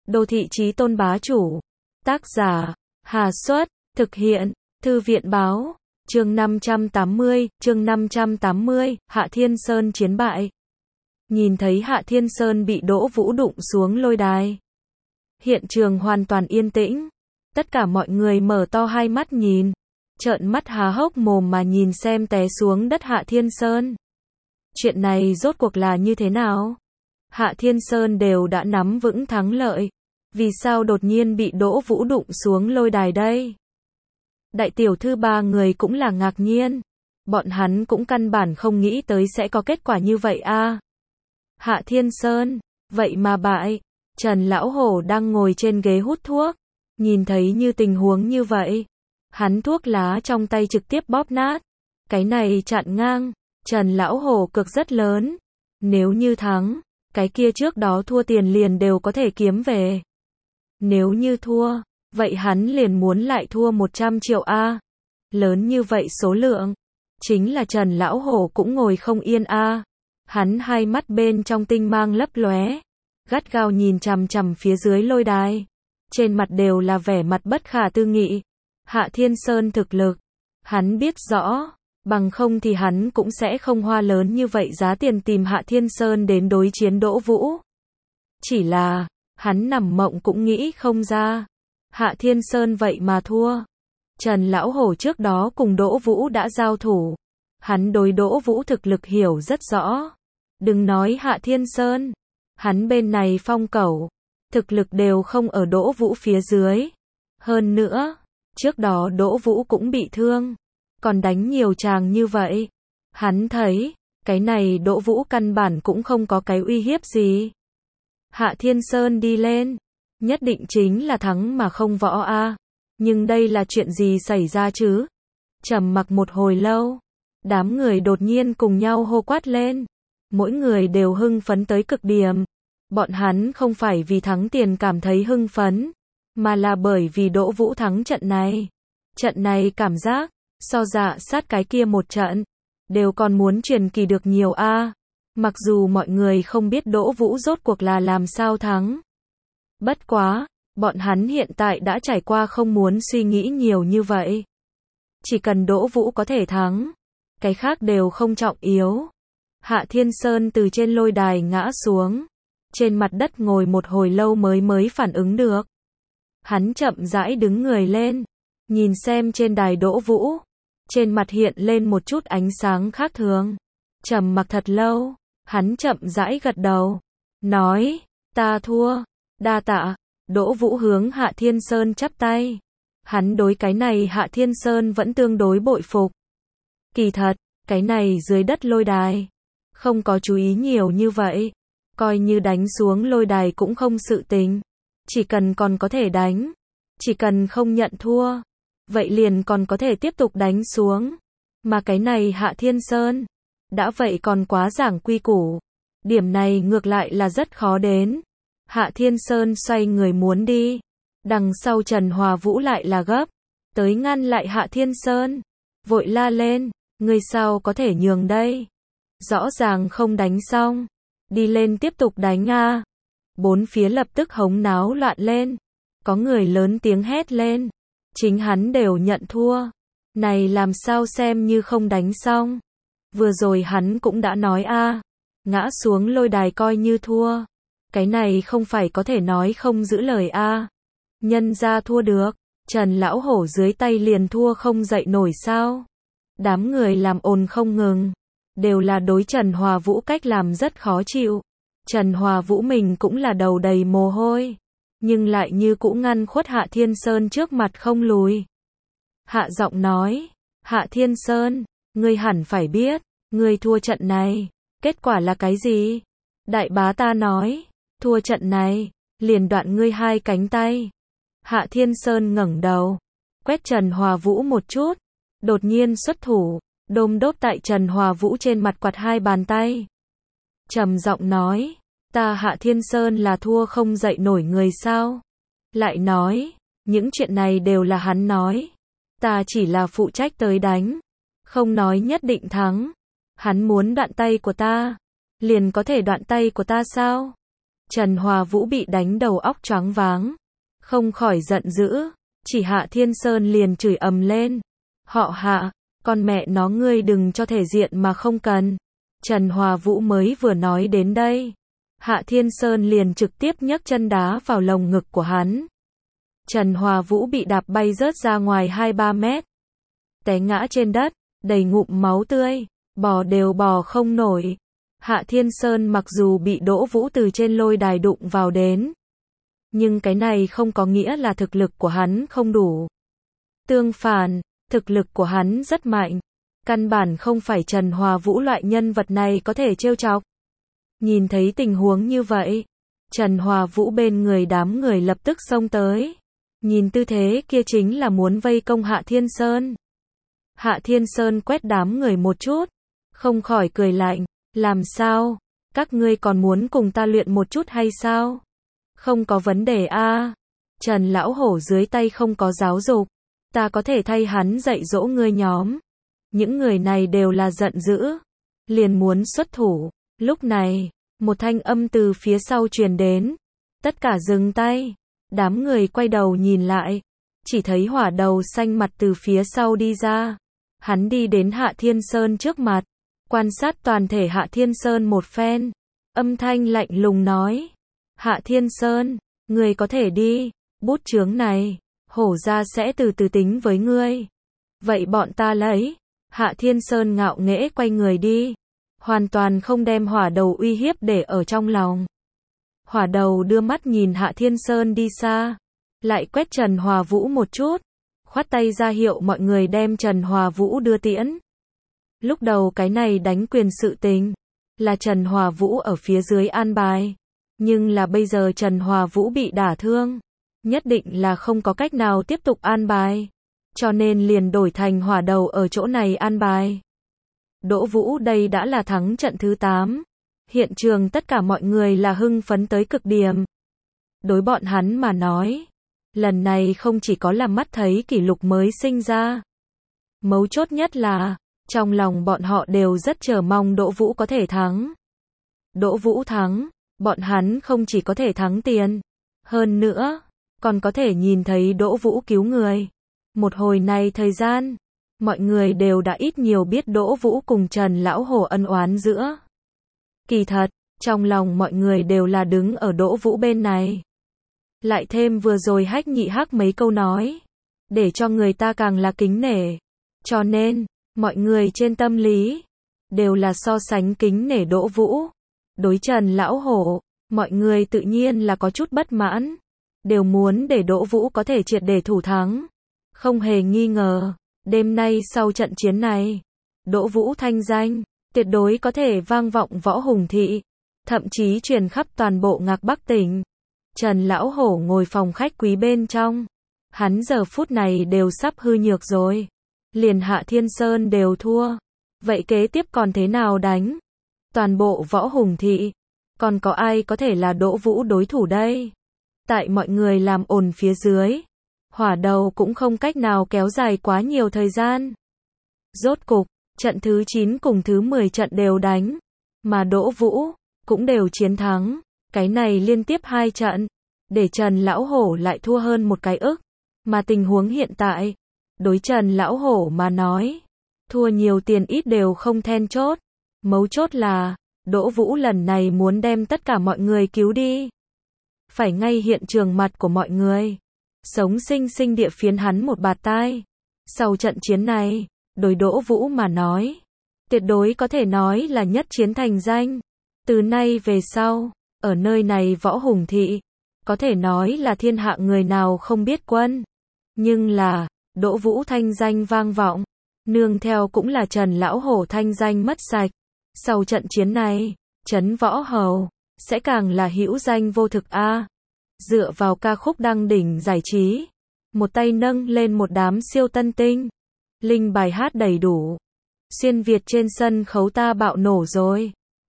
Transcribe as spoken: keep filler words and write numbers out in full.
Đô thị chí tôn bá chủ. Tác giả, Hà Xuất, thực hiện, Thư viện báo, chương năm trăm tám mươi, chương năm trăm tám mươi, Hạ Thiên Sơn chiến bại. Nhìn thấy Hạ Thiên Sơn bị Đỗ Vũ đụng xuống lôi đài. Hiện trường hoàn toàn yên tĩnh. Tất cả mọi người mở to hai mắt nhìn, trợn mắt há hốc mồm mà nhìn xem té xuống đất Hạ Thiên Sơn. Chuyện này rốt cuộc là như thế nào? Hạ Thiên Sơn đều đã nắm vững thắng lợi. Vì sao đột nhiên bị Đỗ Vũ đụng xuống lôi đài đây? Đại tiểu thư ba người cũng là ngạc nhiên. Bọn hắn cũng căn bản không nghĩ tới sẽ có kết quả như vậy a. À. Hạ Thiên Sơn, vậy mà bại. Trần Lão Hổ đang ngồi trên ghế hút thuốc. Nhìn thấy như tình huống như vậy. Hắn thuốc lá trong tay trực tiếp bóp nát. Cái này chặn ngang. Trần Lão Hổ cực rất lớn. Nếu như thắng, cái kia trước đó thua tiền liền đều có thể kiếm về. Nếu như thua, vậy hắn liền muốn lại thua một trăm triệu a. Lớn như vậy số lượng. Chính là Trần Lão Hổ cũng ngồi không yên a. Hắn hai mắt bên trong tinh mang lấp lóe, gắt gao nhìn chằm chằm phía dưới lôi đài. Trên mặt đều là vẻ mặt bất khả tư nghị. Hạ Thiên Sơn thực lực, hắn biết rõ, bằng không thì hắn cũng sẽ không hoa lớn như vậy giá tiền tìm Hạ Thiên Sơn đến đối chiến Đỗ Vũ. Chỉ là, hắn nằm mộng cũng nghĩ không ra. Hạ Thiên Sơn vậy mà thua. Trần Lão Hổ trước đó cùng Đỗ Vũ đã giao thủ. Hắn đối Đỗ Vũ thực lực hiểu rất rõ. Đừng nói Hạ Thiên Sơn. Hắn bên này Phong Cẩu, thực lực đều không ở Đỗ Vũ phía dưới. Hơn nữa, trước đó Đỗ Vũ cũng bị thương. Còn đánh nhiều chàng như vậy. Hắn thấy, cái này Đỗ Vũ căn bản cũng không có cái uy hiếp gì. Hạ Thiên Sơn đi lên, nhất định chính là thắng mà không võ a. À. Nhưng đây là chuyện gì xảy ra chứ? Trầm mặc một hồi lâu, đám người đột nhiên cùng nhau hô quát lên. Mỗi người đều hưng phấn tới cực điểm. Bọn hắn không phải vì thắng tiền cảm thấy hưng phấn, mà là bởi vì Đỗ Vũ thắng trận này. Trận này cảm giác, so dạ sát cái kia một trận, đều còn muốn truyền kỳ được nhiều a. À. Mặc dù mọi người không biết Đỗ Vũ rốt cuộc là làm sao thắng. Bất quá, bọn hắn hiện tại đã trải qua không muốn suy nghĩ nhiều như vậy. Chỉ cần Đỗ Vũ có thể thắng, cái khác đều không trọng yếu. Hạ Thiên Sơn từ trên lôi đài ngã xuống. Trên mặt đất ngồi một hồi lâu mới mới phản ứng được. Hắn chậm rãi đứng người lên, nhìn xem trên đài Đỗ Vũ. Trên mặt hiện lên một chút ánh sáng khác thường. Trầm mặc thật lâu, hắn chậm rãi gật đầu, nói, ta thua, đa tạ. Đỗ Vũ hướng Hạ Thiên Sơn chắp tay. Hắn đối cái này Hạ Thiên Sơn vẫn tương đối bội phục. Kỳ thật, cái này dưới đất lôi đài, không có chú ý nhiều như vậy. Coi như đánh xuống lôi đài cũng không sự tình. Chỉ cần còn có thể đánh, chỉ cần không nhận thua, vậy liền còn có thể tiếp tục đánh xuống. Mà cái này Hạ Thiên Sơn, đã vậy còn quá giảng quy củ. Điểm này ngược lại là rất khó đến. Hạ Thiên Sơn xoay người muốn đi. Đằng sau Trần Hòa Vũ lại là gấp. Tới ngăn lại Hạ Thiên Sơn. Vội la lên, người sao có thể nhường đây? Rõ ràng không đánh xong. Đi lên tiếp tục đánh a. À. Bốn phía lập tức hống náo loạn lên. Có người lớn tiếng hét lên. Chính hắn đều nhận thua. Này làm sao xem như không đánh xong. Vừa rồi hắn cũng đã nói a. À. Ngã xuống lôi đài coi như thua. Cái này không phải có thể nói không giữ lời a. À. Nhân ra thua được. Trần Lão Hổ dưới tay liền thua không dậy nổi sao. Đám người làm ồn không ngừng. Đều là đối Trần Hòa Vũ cách làm rất khó chịu. Trần Hòa Vũ mình cũng là đầu đầy mồ hôi. Nhưng lại như cũ ngăn khuất Hạ Thiên Sơn trước mặt không lùi. Hạ giọng nói, Hạ Thiên Sơn, ngươi hẳn phải biết, ngươi thua trận này, kết quả là cái gì? Đại bá ta nói, thua trận này, liền đoạn ngươi hai cánh tay. Hạ Thiên Sơn ngẩng đầu, quét Trần Hòa Vũ một chút, đột nhiên xuất thủ, đôm đốp tại Trần Hòa Vũ trên mặt quạt hai bàn tay. Trầm giọng nói, ta Hạ Thiên Sơn là thua không dậy nổi người sao? Lại nói, những chuyện này đều là hắn nói. Ta chỉ là phụ trách tới đánh, không nói nhất định thắng. Hắn muốn đoạn tay của ta, liền có thể đoạn tay của ta sao? Trần Hòa Vũ bị đánh đầu óc choáng váng, không khỏi giận dữ, chỉ Hạ Thiên Sơn liền chửi ầm lên. Họ Hạ, con mẹ nó ngươi đừng cho thể diện mà không cần. Trần Hòa Vũ mới vừa nói đến đây, Hạ Thiên Sơn liền trực tiếp nhấc chân đá vào lồng ngực của hắn. Trần Hòa Vũ bị đạp bay rớt ra ngoài hai ba mét, té ngã trên đất, đầy ngụm máu tươi, bò đều bò không nổi. Hạ Thiên Sơn mặc dù bị Đỗ Vũ từ trên lôi đài đụng vào đến, nhưng cái này không có nghĩa là thực lực của hắn không đủ. Tương phản, thực lực của hắn rất mạnh, căn bản không phải Trần Hòa Vũ loại nhân vật này có thể trêu chọc. Nhìn thấy tình huống như vậy, Trần Hòa Vũ bên người đám người lập tức xông tới. Nhìn tư thế kia chính là muốn vây công Hạ Thiên Sơn. Hạ Thiên Sơn quét đám người một chút, không khỏi cười lạnh, làm sao? Các ngươi còn muốn cùng ta luyện một chút hay sao? Không có vấn đề a. Trần Lão Hổ dưới tay không có giáo dục, ta có thể thay hắn dạy dỗ ngươi nhóm. Những người này đều là giận dữ, liền muốn xuất thủ. Lúc này, một thanh âm từ phía sau truyền đến, tất cả dừng tay. Đám người quay đầu nhìn lại, chỉ thấy Hỏa Đầu xanh mặt từ phía sau đi ra. Hắn đi đến Hạ Thiên Sơn trước mặt, quan sát toàn thể Hạ Thiên Sơn một phen, âm thanh lạnh lùng nói: Hạ Thiên Sơn, ngươi có thể đi, bút chướng này, hổ gia sẽ từ từ tính với ngươi. Vậy bọn ta lấy. Hạ Thiên Sơn ngạo nghễ quay người đi, hoàn toàn không đem Hỏa Đầu uy hiếp để ở trong lòng. Hỏa Đầu đưa mắt nhìn Hạ Thiên Sơn đi xa, lại quét Trần Hòa Vũ một chút, khoát tay ra hiệu mọi người đem Trần Hòa Vũ đưa tiễn. Lúc đầu cái này đánh quyền sự tình, là Trần Hòa Vũ ở phía dưới an bài, nhưng là bây giờ Trần Hòa Vũ bị đả thương, nhất định là không có cách nào tiếp tục an bài, cho nên liền đổi thành Hỏa Đầu ở chỗ này an bài. Đỗ Vũ đây đã là thắng trận thứ tám. Hiện trường tất cả mọi người là hưng phấn tới cực điểm. Đối bọn hắn mà nói, lần này không chỉ có làm mắt thấy kỷ lục mới sinh ra. Mấu chốt nhất là, trong lòng bọn họ đều rất chờ mong Đỗ Vũ có thể thắng. Đỗ Vũ thắng, bọn hắn không chỉ có thể thắng tiền, hơn nữa, còn có thể nhìn thấy Đỗ Vũ cứu người. Một hồi này thời gian, mọi người đều đã ít nhiều biết Đỗ Vũ cùng Trần Lão Hổ ân oán giữa. Kỳ thật, trong lòng mọi người đều là đứng ở Đỗ Vũ bên này. Lại thêm vừa rồi Hách Nhị Hắc mấy câu nói, để cho người ta càng là kính nể. Cho nên, mọi người trên tâm lý, đều là so sánh kính nể Đỗ Vũ. Đối Trần Lão Hổ, mọi người tự nhiên là có chút bất mãn, đều muốn để Đỗ Vũ có thể triệt để thủ thắng. Không hề nghi ngờ, đêm nay sau trận chiến này, Đỗ Vũ thanh danh tuyệt đối có thể vang vọng Võ Hùng thị, thậm chí truyền khắp toàn bộ Ngạc Bắc tỉnh. Trần Lão Hổ ngồi phòng khách quý bên trong, hắn giờ phút này đều sắp hư nhược rồi, liền Hạ Thiên Sơn đều thua, vậy kế tiếp còn thế nào đánh? Toàn bộ Võ Hùng thị, còn có ai có thể là Đỗ Vũ đối thủ đây? Tại mọi người làm ồn phía dưới, Hỏa Đầu cũng không cách nào kéo dài quá nhiều thời gian. Rốt cục, trận thứ chín cùng thứ mười trận đều đánh, mà Đỗ Vũ cũng đều chiến thắng. Cái này liên tiếp hai trận, để Trần Lão Hổ lại thua hơn một cái ức. Mà tình huống hiện tại, đối Trần Lão Hổ mà nói, thua nhiều tiền ít đều không then chốt. Mấu chốt là, Đỗ Vũ lần này muốn đem tất cả mọi người cứu đi. Phải ngay hiện trường mặt của mọi người, sống sinh sinh địa phiến hắn một bạt tai. Sau trận chiến này, đối Đỗ Vũ mà nói, tuyệt đối có thể nói là nhất chiến thành danh. Từ nay về sau, ở nơi này Võ Hùng thị, có thể nói là thiên hạ người nào không biết quân. Nhưng là, Đỗ Vũ thanh danh vang vọng, nương theo cũng là Trần Lão Hổ thanh danh mất sạch. Sau trận chiến này, Trấn Võ Hầu sẽ càng là hữu danh vô thực a. Dựa vào ca khúc đăng đỉnh giải trí, một tay nâng lên một đám siêu tân tinh, linh bài hát đầy đủ. Xuyên Việt trên sân khấu ta bạo nổ rồi.